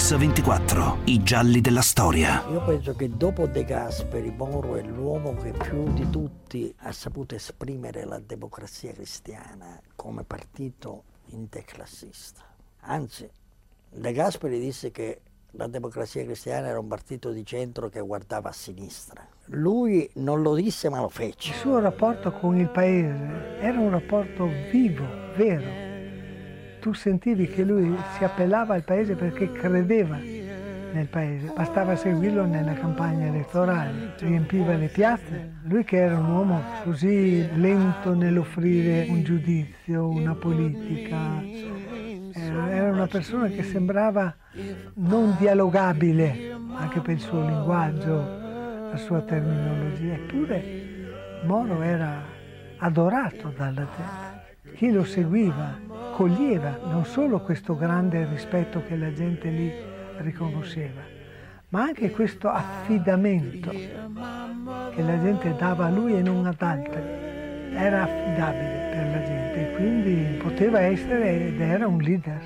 Mix24, i gialli della storia. Io penso che dopo De Gasperi, Moro è l'uomo che più di tutti ha saputo esprimere la Democrazia Cristiana come partito interclassista. Anzi, De Gasperi disse che la Democrazia Cristiana era un partito di centro che guardava a sinistra. Lui non lo disse ma lo fece. Il suo rapporto con il paese era un rapporto vivo, vero. Tu sentivi che lui si appellava al paese perché credeva nel paese. Bastava seguirlo nella campagna elettorale, riempiva le piazze. Lui che era un uomo così lento nell'offrire un giudizio, una politica, era una persona che sembrava non dialogabile anche per il suo linguaggio, la sua terminologia. Eppure Moro era adorato dalla gente. Chi lo seguiva coglieva non solo questo grande rispetto che la gente lì riconosceva, ma anche questo affidamento che la gente dava a lui e non ad altri. Era affidabile per la gente e quindi poteva essere ed era un leader.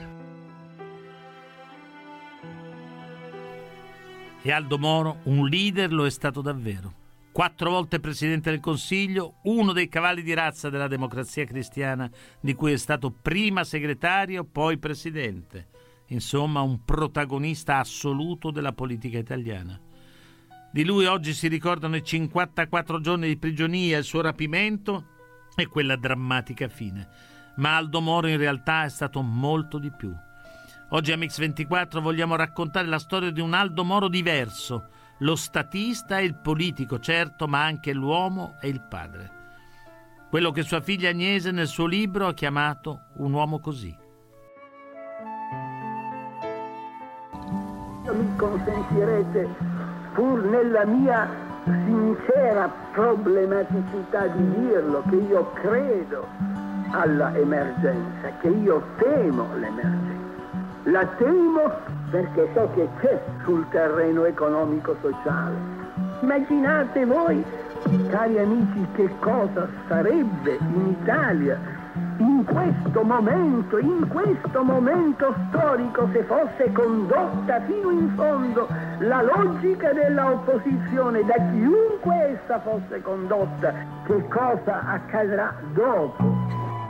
E Aldo Moro, un leader, lo è stato davvero. 4 volte Presidente del Consiglio, uno dei cavalli di razza della Democrazia Cristiana, di cui è stato prima segretario, poi Presidente. Insomma, un protagonista assoluto della politica italiana. Di lui oggi si ricordano i 54 giorni di prigionia, il suo rapimento e quella drammatica fine. Ma Aldo Moro in realtà è stato molto di più. Oggi a Mix24 vogliamo raccontare la storia di un Aldo Moro diverso, lo statista e il politico, certo, ma anche l'uomo e il padre. Quello che sua figlia Agnese nel suo libro ha chiamato un uomo così. Mi consentirete, pur nella mia sincera problematicità di dirlo, che io credo alla emergenza, che io temo l'emergenza. La temo perché so che c'è sul terreno economico-sociale. Immaginate voi, cari amici, che cosa sarebbe in Italia in questo momento storico se fosse condotta fino in fondo la logica della opposizione, da chiunque essa fosse condotta. Che cosa accadrà dopo?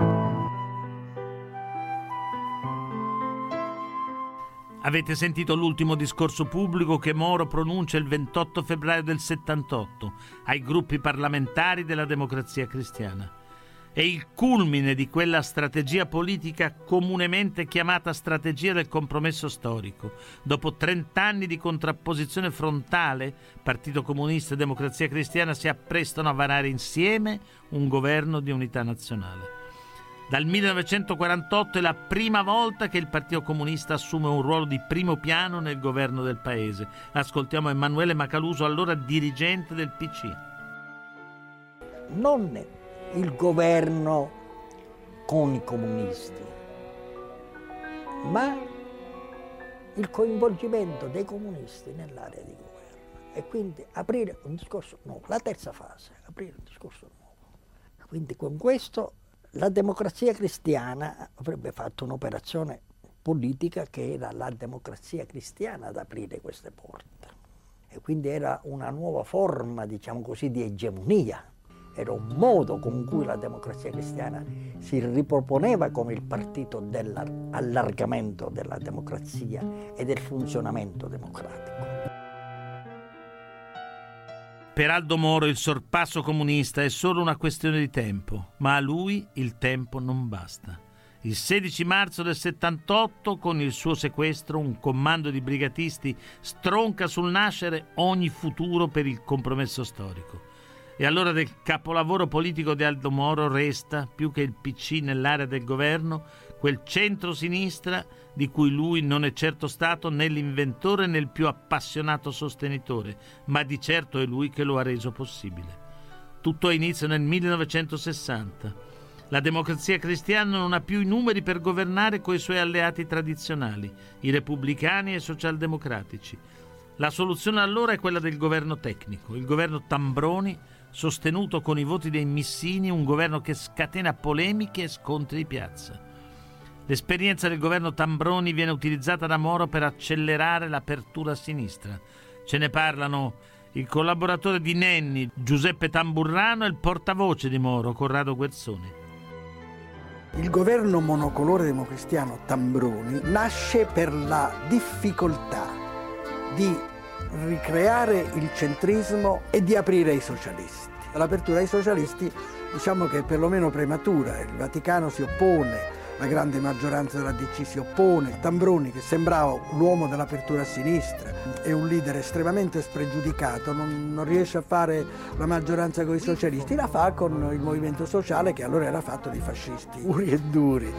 Avete sentito l'ultimo discorso pubblico che Moro pronuncia il 28 febbraio del 78 ai gruppi parlamentari della Democrazia Cristiana. È il culmine di quella strategia politica comunemente chiamata strategia del compromesso storico. Dopo 30 anni di contrapposizione frontale, Partito Comunista e Democrazia Cristiana si apprestano a varare insieme un governo di unità nazionale. Dal 1948 è la prima volta che il Partito Comunista assume un ruolo di primo piano nel governo del paese. Ascoltiamo Emanuele Macaluso, allora dirigente del PC. Non il governo con i comunisti, ma il coinvolgimento dei comunisti nell'area di governo. E quindi aprire un discorso nuovo. La terza fase, aprire un discorso nuovo. Quindi con questo la Democrazia Cristiana avrebbe fatto un'operazione politica che era la Democrazia Cristiana ad aprire queste porte. E quindi era una nuova forma, diciamo così, di egemonia. Era un modo con cui la Democrazia Cristiana si riproponeva come il partito dell'allargamento della democrazia e del funzionamento democratico. Per Aldo Moro il sorpasso comunista è solo una questione di tempo, ma a lui il tempo non basta. Il 16 marzo del 78, con il suo sequestro, un comando di brigatisti stronca sul nascere ogni futuro per il compromesso storico. E allora del capolavoro politico di Aldo Moro resta, più che il PC nell'area del governo, quel centro-sinistra di cui lui non è certo stato né l'inventore né il più appassionato sostenitore, ma di certo è lui che lo ha reso possibile. Tutto ha inizio nel 1960. La Democrazia Cristiana non ha più i numeri per governare coi suoi alleati tradizionali, i repubblicani e i socialdemocratici. La soluzione allora è quella del governo tecnico, il governo Tambroni, sostenuto con i voti dei missini, un governo che scatena polemiche e scontri di piazza. L'esperienza del governo Tambroni viene utilizzata da Moro per accelerare l'apertura a sinistra. Ce ne parlano il collaboratore di Nenni, Giuseppe Tamburrano, e il portavoce di Moro, Corrado Guerzoni. Il governo monocolore democristiano Tambroni nasce per la difficoltà di ricreare il centrismo e di aprire ai socialisti. L'apertura ai socialisti diciamo che è perlomeno prematura, il Vaticano si oppone, la grande maggioranza della DC si oppone. Tambroni, che sembrava l'uomo dell'apertura a sinistra, è un leader estremamente spregiudicato, non riesce a fare la maggioranza con i socialisti, la fa con il movimento sociale, che allora era fatto di fascisti puri e duri.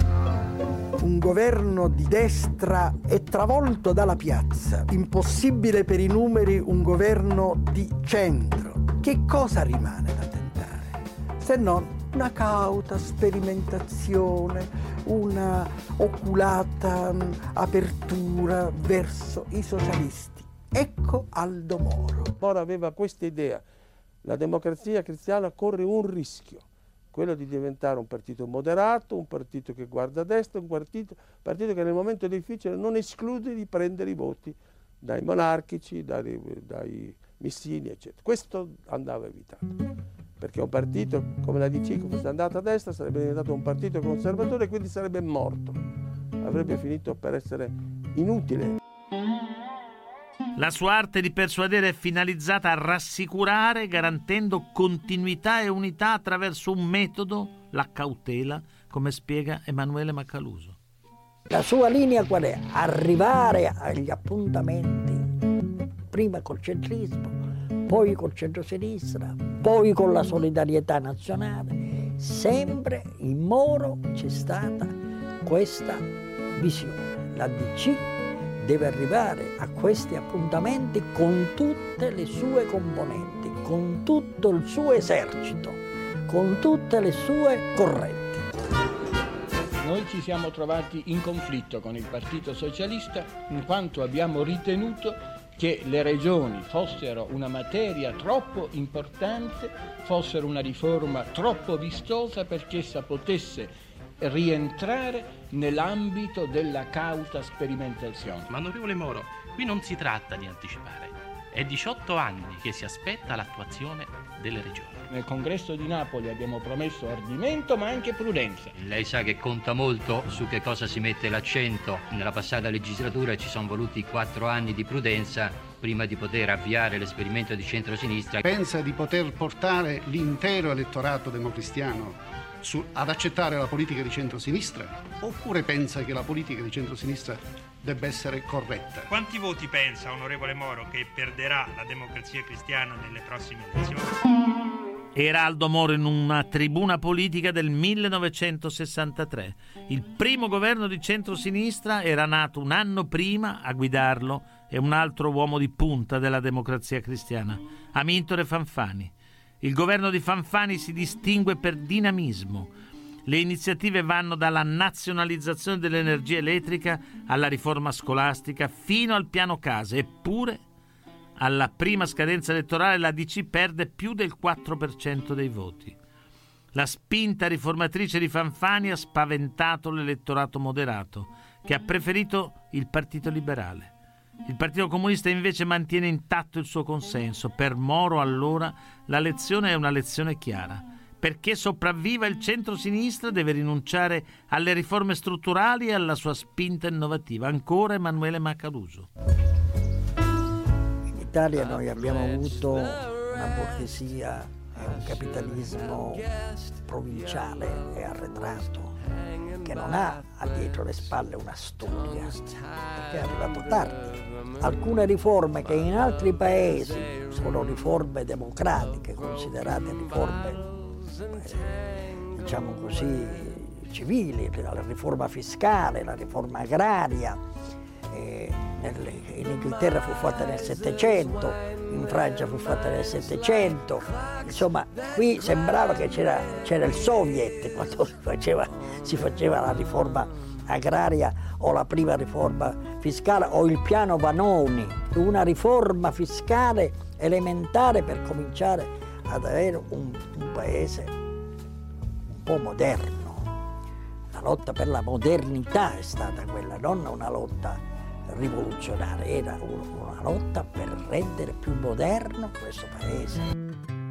Un governo di destra è travolto dalla piazza, impossibile per i numeri un governo di centro. Che cosa rimane da tentare? Se non una cauta sperimentazione, una oculata apertura verso i socialisti. Ecco Aldo Moro. Moro aveva questa idea: la Democrazia Cristiana corre un rischio, quello di diventare un partito moderato, un partito che guarda a destra, un partito che nel momento difficile non esclude di prendere i voti dai monarchici, dai missini, eccetera. Questo andava evitato, perché un partito come la DC, che fosse andato a destra, sarebbe diventato un partito conservatore e quindi sarebbe morto, avrebbe finito per essere inutile. La sua arte di persuadere è finalizzata a rassicurare, garantendo continuità e unità attraverso un metodo, la cautela, come spiega Emanuele Macaluso. La sua linea qual è? Arrivare agli appuntamenti, prima col centrismo, poi col centrosinistra, poi con la solidarietà nazionale. Sempre in Moro c'è stata questa visione. La DC deve arrivare a questi appuntamenti con tutte le sue componenti, con tutto il suo esercito, con tutte le sue correnti. Noi ci siamo trovati in conflitto con il Partito Socialista in quanto abbiamo ritenuto che le regioni fossero una materia troppo importante, fossero una riforma troppo vistosa perché essa potesse rientrare nell'ambito della cauta sperimentazione. Ma onorevole Moro, qui non si tratta di anticipare. È 18 anni che si aspetta l'attuazione delle regioni. Nel congresso di Napoli abbiamo promesso ardimento ma anche prudenza. Lei sa che conta molto su che cosa si mette l'accento. Nella passata legislatura ci sono voluti 4 anni di prudenza prima di poter avviare l'esperimento di centrosinistra. Pensa di poter portare l'intero elettorato democristiano ad accettare la politica di centrosinistra, oppure pensa che la politica di centrosinistra debba essere corretta? Quanti voti pensa, onorevole Moro, che perderà la Democrazia Cristiana nelle prossime elezioni? Era Aldo Moro in una tribuna politica del 1963. Il primo governo di centrosinistra era nato un anno prima, a guidarlo è un altro uomo di punta della Democrazia Cristiana, Amintore Fanfani. Il governo di Fanfani si distingue per dinamismo. Le iniziative vanno dalla nazionalizzazione dell'energia elettrica alla riforma scolastica fino al piano casa, eppure alla prima scadenza elettorale la DC perde più del 4% dei voti. La spinta riformatrice di Fanfani ha spaventato l'elettorato moderato, che ha preferito il Partito Liberale. Il Partito Comunista invece mantiene intatto il suo consenso. Per Moro allora la lezione è una lezione chiara. Perché sopravviva il centro-sinistra deve rinunciare alle riforme strutturali e alla sua spinta innovativa. Ancora Emanuele Macaluso. In Italia noi abbiamo avuto una borghesia e un capitalismo provinciale e arretrato, che non ha dietro le spalle una storia, che è arrivato tardi. Alcune riforme che in altri paesi sono riforme democratiche, considerate riforme, diciamo così, civili, la riforma fiscale, la riforma agraria, in Inghilterra fu fatta nel Settecento, in Francia fu fatta nel Settecento, insomma qui sembrava che c'era il Soviet quando si faceva la riforma agraria o la prima riforma fiscale o il piano Vanoni, una riforma fiscale elementare per cominciare ad avere un paese un po' moderno. La lotta per la modernità è stata quella, non una lotta rivoluzionaria, era una lotta per rendere più moderno questo paese.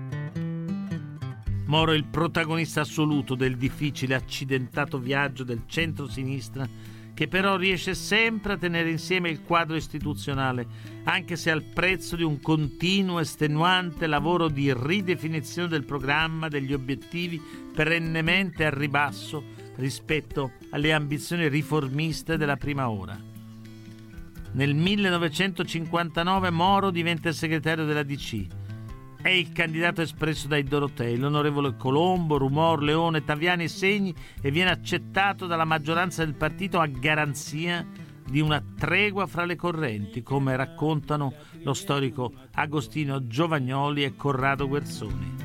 Moro è il protagonista assoluto del difficile, accidentato viaggio del centro-sinistra, che però riesce sempre a tenere insieme il quadro istituzionale, anche se al prezzo di un continuo estenuante lavoro di ridefinizione del programma, degli obiettivi perennemente al ribasso rispetto alle ambizioni riformiste della prima ora. Nel 1959 Moro diventa il segretario della DC. È il candidato espresso dai Dorotei, l'onorevole Colombo, Rumor, Leone, Taviani e Segni, e viene accettato dalla maggioranza del partito a garanzia di una tregua fra le correnti, come raccontano lo storico Agostino Giovagnoli e Corrado Guerzoni.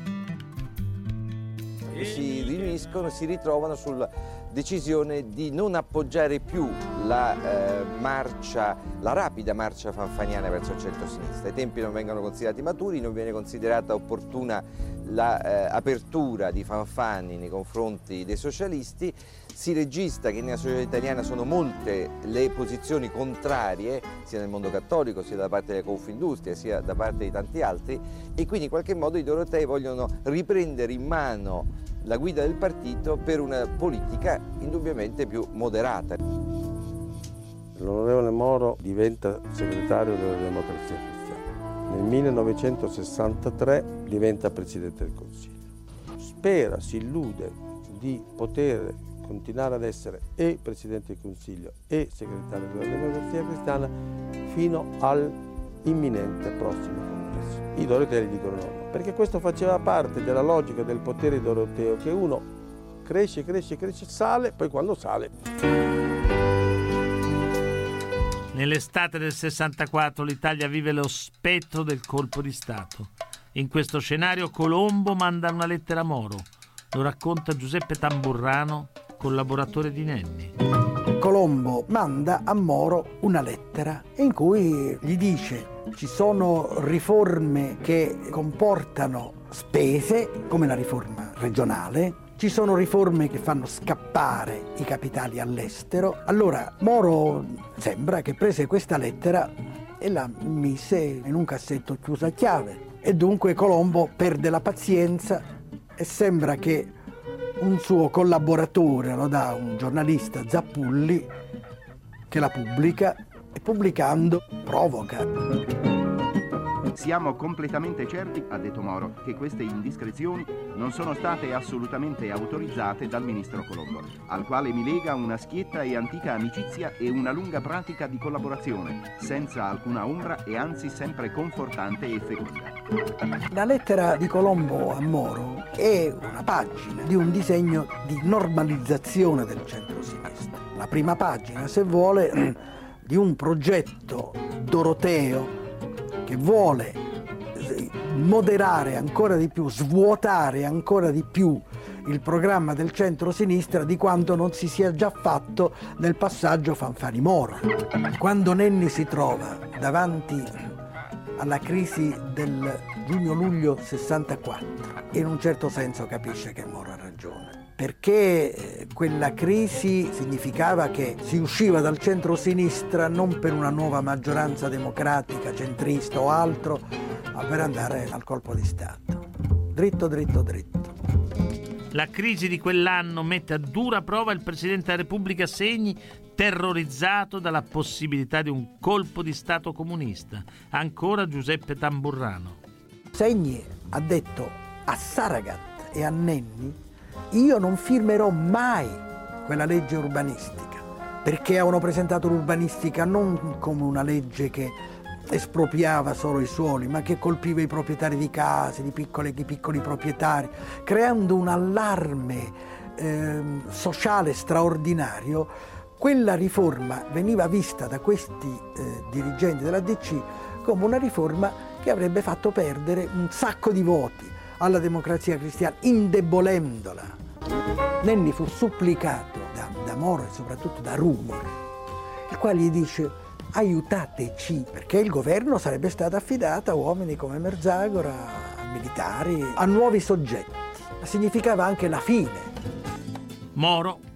Si riuniscono e si ritrovano sulla decisione di non appoggiare più la rapida marcia fanfaniana verso il centro-sinistra. I tempi non vengono considerati maturi, non viene considerata opportuna l'apertura di Fanfani nei confronti dei socialisti. Si registra che nella società italiana sono molte le posizioni contrarie, sia nel mondo cattolico, sia da parte della Confindustria, sia da parte di tanti altri, e quindi in qualche modo i Dorotei vogliono riprendere in mano la guida del partito per una politica indubbiamente più moderata. L'onorevole Moro diventa segretario della Democrazia Cristiana. Nel 1963 diventa Presidente del Consiglio. Spera, si illude di poter continuare ad essere e Presidente del Consiglio e segretario della Democrazia Cristiana fino all'imminente prossimo congresso. I Dorotei gli dicono no, perché questo faceva parte della logica del potere doroteo, che uno cresce, sale, poi quando sale. Nell'estate del 64 l'Italia vive lo spettro del colpo di Stato. In questo scenario Colombo manda una lettera a Moro. Lo racconta Giuseppe Tamburrano, collaboratore di Nenni. Colombo manda a Moro una lettera in cui gli dice: ci sono riforme che comportano spese, come la riforma regionale, ci sono riforme che fanno scappare i capitali all'estero. Allora Moro sembra che prese questa lettera e la mise in un cassetto chiuso a chiave, e dunque Colombo perde la pazienza e sembra che un suo collaboratore lo dà un giornalista, Zappulli, che la pubblica, e pubblicando provoca. Siamo completamente certi, ha detto Moro, che queste indiscrezioni non sono state assolutamente autorizzate dal ministro Colombo, al quale mi lega una schietta e antica amicizia e una lunga pratica di collaborazione, senza alcuna ombra e anzi sempre confortante e feconda. La lettera di Colombo a Moro è una pagina di un disegno di normalizzazione del centro-sinistra. La prima pagina, se vuole, di un progetto doroteo che vuole moderare ancora di più, svuotare ancora di più il programma del centro-sinistra di quanto non si sia già fatto nel passaggio Fanfani-Moro. Quando Nenni si trova davanti alla crisi del giugno-luglio 64, in un certo senso capisce che Moro ha ragione, perché quella crisi significava che si usciva dal centro-sinistra non per una nuova maggioranza democratica, centrista o altro, ma per andare al colpo di Stato. Dritto, dritto, dritto. La crisi di quell'anno mette a dura prova il Presidente della Repubblica Segni, terrorizzato dalla possibilità di un colpo di Stato comunista. Ancora Giuseppe Tamburrano. Segni ha detto a Saragat e a Nenni: io non firmerò mai quella legge urbanistica, perché avevano presentato l'urbanistica non come una legge che espropriava solo i suoli, ma che colpiva i proprietari di case, di piccoli proprietari, creando un allarme sociale straordinario. Quella riforma veniva vista da questi dirigenti della DC come una riforma che avrebbe fatto perdere un sacco di voti alla Democrazia Cristiana, indebolendola. Nenni fu supplicato da Moro e soprattutto da Rumor, il quale gli dice: aiutateci, perché il governo sarebbe stato affidato a uomini come Merzagora, a militari, a nuovi soggetti. Ma significava anche la fine. Moro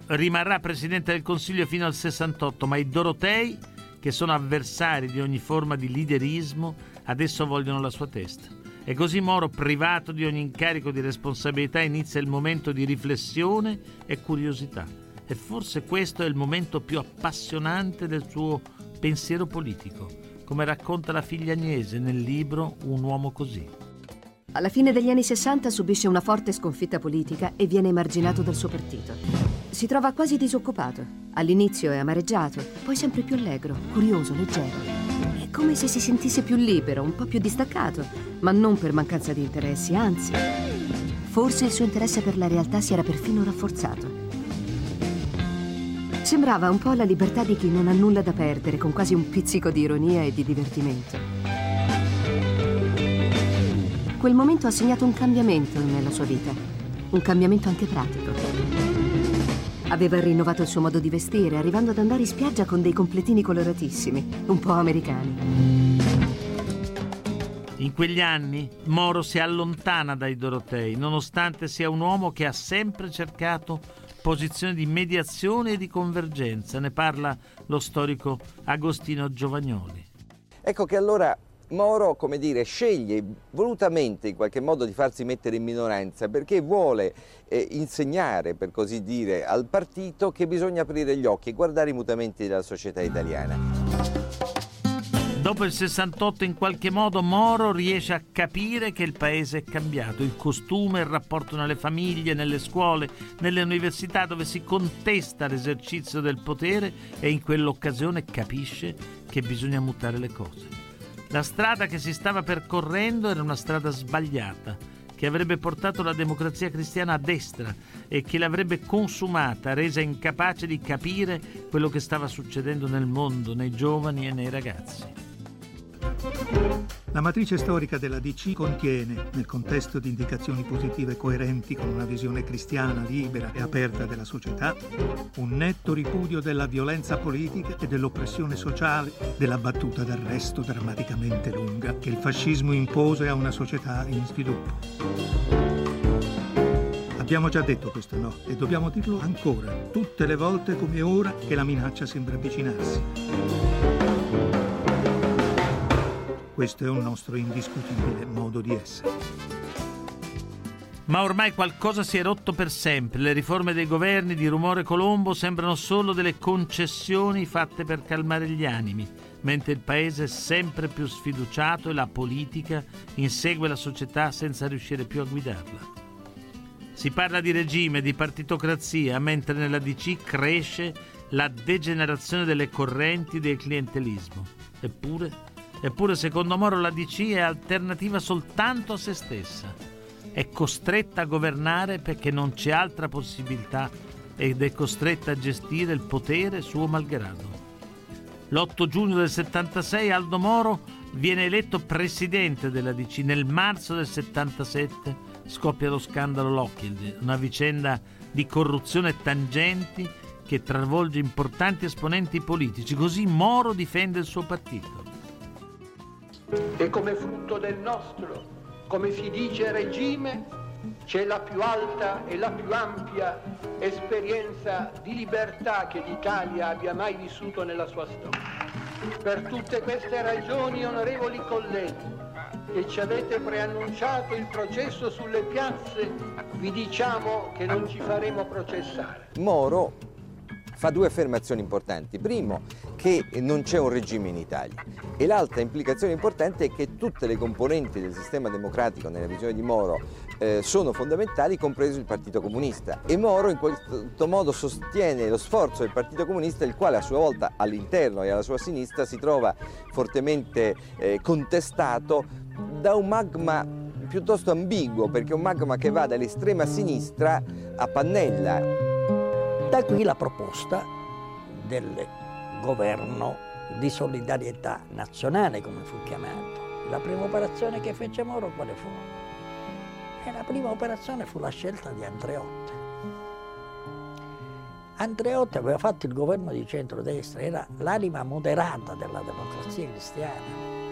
rimarrà Presidente del Consiglio fino al 68, ma i Dorotei, che sono avversari di ogni forma di leaderismo, adesso vogliono la sua testa. E così Moro, privato di ogni incarico di responsabilità, inizia il momento di riflessione e curiosità. E forse questo è il momento più appassionante del suo pensiero politico, come racconta la figlia Agnese nel libro Un uomo così. Alla fine degli anni 60 subisce una forte sconfitta politica e viene emarginato dal suo partito. Si trova quasi disoccupato. All'inizio è amareggiato, poi sempre più allegro, curioso, leggero. È come se si sentisse più libero, un po' più distaccato, ma non per mancanza di interessi, anzi, forse il suo interesse per la realtà si era perfino rafforzato. Sembrava un po' la libertà di chi non ha nulla da perdere, con quasi un pizzico di ironia e di divertimento. Quel momento ha segnato un cambiamento nella sua vita, un cambiamento anche pratico. Aveva rinnovato il suo modo di vestire, arrivando ad andare in spiaggia con dei completini coloratissimi, un po' americani. In quegli anni Moro si allontana dai Dorotei, nonostante sia un uomo che ha sempre cercato posizioni di mediazione e di convergenza. Ne parla lo storico Agostino Giovagnoli. Ecco che allora Moro, come dire, sceglie volutamente in qualche modo di farsi mettere in minoranza perché vuole insegnare, per così dire, al partito che bisogna aprire gli occhi e guardare i mutamenti della società italiana. Dopo il 68 in qualche modo Moro riesce a capire che il paese è cambiato, il costume, il rapporto nelle famiglie, nelle scuole, nelle università dove si contesta l'esercizio del potere e in quell'occasione capisce che bisogna mutare le cose. La strada che si stava percorrendo era una strada sbagliata, che avrebbe portato la Democrazia Cristiana a destra e che l'avrebbe consumata, resa incapace di capire quello che stava succedendo nel mondo, nei giovani e nei ragazzi. La matrice storica della DC contiene, nel contesto di indicazioni positive coerenti con una visione cristiana, libera e aperta della società, un netto ripudio della violenza politica e dell'oppressione sociale, della battuta d'arresto drammaticamente lunga che il fascismo impose a una società in sviluppo. Abbiamo già detto questo no e dobbiamo dirlo ancora, tutte le volte come ora che la minaccia sembra avvicinarsi. Questo è un nostro indiscutibile modo di essere. Ma ormai qualcosa si è rotto per sempre. Le riforme dei governi di Rumore Colombo sembrano solo delle concessioni fatte per calmare gli animi, mentre il paese è sempre più sfiduciato e la politica insegue la società senza riuscire più a guidarla. Si parla di regime, di partitocrazia, mentre nella DC cresce la degenerazione delle correnti del clientelismo. Eppure, secondo Moro, la DC è alternativa soltanto a se stessa. È costretta a governare perché non c'è altra possibilità ed è costretta a gestire il potere suo malgrado. L'8 giugno del 76 Aldo Moro viene eletto presidente della DC. Nel marzo del 77 scoppia lo scandalo Lockheed, una vicenda di corruzione e tangenti che travolge importanti esponenti politici. Così Moro difende il suo partito. E come frutto del nostro, come si dice, regime, c'è la più alta e la più ampia esperienza di libertà che l'Italia abbia mai vissuto nella sua storia. Per tutte queste ragioni, onorevoli colleghi, che ci avete preannunciato il processo sulle piazze, vi diciamo che non ci faremo processare. Moro fa due affermazioni importanti. Primo, che non c'è un regime in Italia, e l'altra implicazione importante è che tutte le componenti del sistema democratico nella visione di Moro sono fondamentali, compreso il Partito Comunista, e Moro in questo modo sostiene lo sforzo del Partito Comunista, il quale a sua volta all'interno e alla sua sinistra si trova fortemente contestato da un magma piuttosto ambiguo, perché è un magma che va dall'estrema sinistra a Pannella. Da qui la proposta del governo di solidarietà nazionale, come fu chiamato. La prima operazione che fece Moro quale fu? E la prima operazione fu la scelta di Andreotti. Andreotti aveva fatto il governo di centrodestra, era l'anima moderata della Democrazia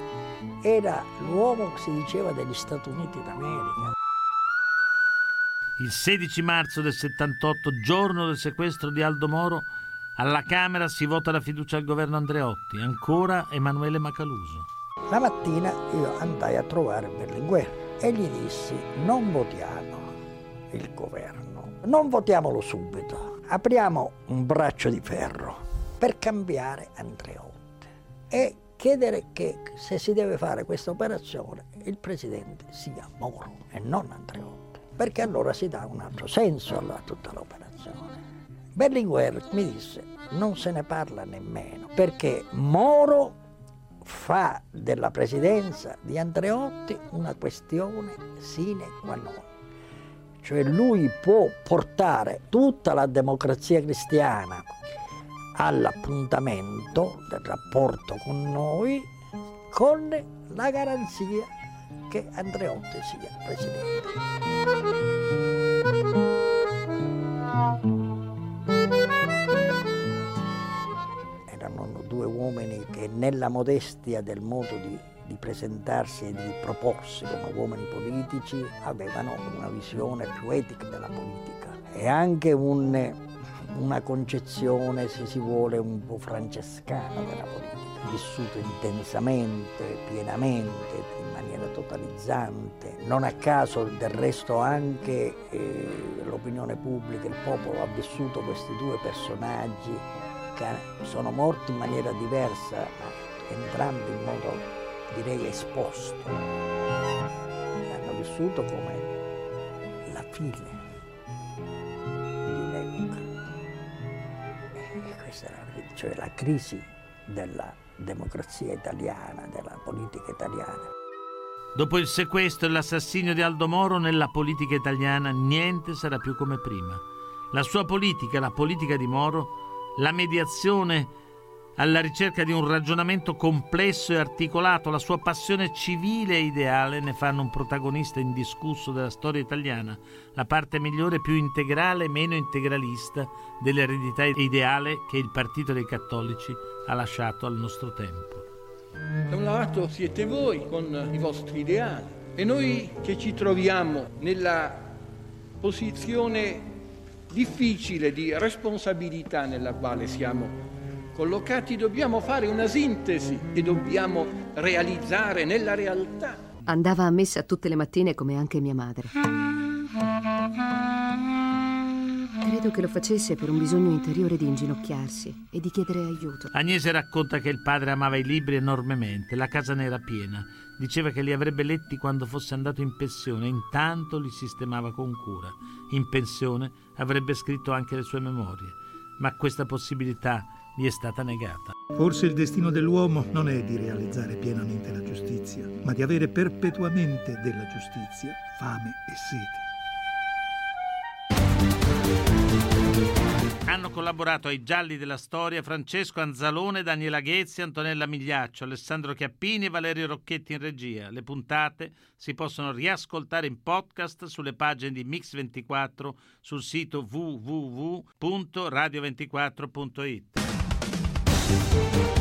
Cristiana, era l'uomo che si diceva degli Stati Uniti d'America. Il 16 marzo del 78, giorno del sequestro di Aldo Moro, alla Camera si vota la fiducia al governo Andreotti, ancora Emanuele Macaluso. La mattina io andai a trovare Berlinguer e gli dissi: non votiamo il governo, non votiamolo subito, apriamo un braccio di ferro per cambiare Andreotti e chiedere che se si deve fare questa operazione il presidente sia Moro e non Andreotti, perché allora si dà un altro senso a tutta l'operazione. Berlinguer mi disse: non se ne parla nemmeno, perché Moro fa della presidenza di Andreotti una questione sine qua non. Cioè lui può portare tutta la Democrazia Cristiana all'appuntamento del rapporto con noi con la garanzia che Andreotti sia presidente. Erano due uomini che nella modestia del modo di presentarsi e di proporsi come uomini politici avevano una visione più etica della politica e anche una concezione, se si vuole, un po' francescana della politica, vissuta intensamente, pienamente, in maniera totalizzante. Non a caso, del resto, anche l'opinione pubblica, il popolo ha vissuto questi due personaggi che sono morti in maniera diversa, ma entrambi in modo, direi, esposto. Hanno vissuto come la fine di un'epoca. Questa era cioè la crisi della democrazia italiana, della politica italiana. Dopo il sequestro e l'assassinio di Aldo Moro, nella politica italiana niente sarà più come prima. La sua politica, la politica di Moro, la mediazione alla ricerca di un ragionamento complesso e articolato, la sua passione civile e ideale ne fanno un protagonista indiscusso della storia italiana, la parte migliore, più integrale e meno integralista dell'eredità ideale che il Partito dei Cattolici ha lasciato al nostro tempo. Da un lato siete voi con i vostri ideali e noi che ci troviamo nella posizione difficile di responsabilità nella quale siamo collocati, dobbiamo fare una sintesi e dobbiamo realizzare nella realtà. Andava a messa tutte le mattine come anche mia madre. Credo che lo facesse per un bisogno interiore di inginocchiarsi e di chiedere aiuto. Agnese racconta che il padre amava i libri enormemente, la casa ne era piena. Diceva che li avrebbe letti quando fosse andato in pensione, intanto li sistemava con cura. In pensione avrebbe scritto anche le sue memorie, ma questa possibilità gli è stata negata. Forse il destino dell'uomo non è di realizzare pienamente la giustizia, ma di avere perpetuamente della giustizia fame e sete. Hanno collaborato ai Gialli della Storia Francesco Anzalone, Daniela Ghezzi, Antonella Migliaccio, Alessandro Chiappini e Valerio Rocchetti in regia. Le puntate si possono riascoltare in podcast sulle pagine di Mix24, sul sito www.radio24.it.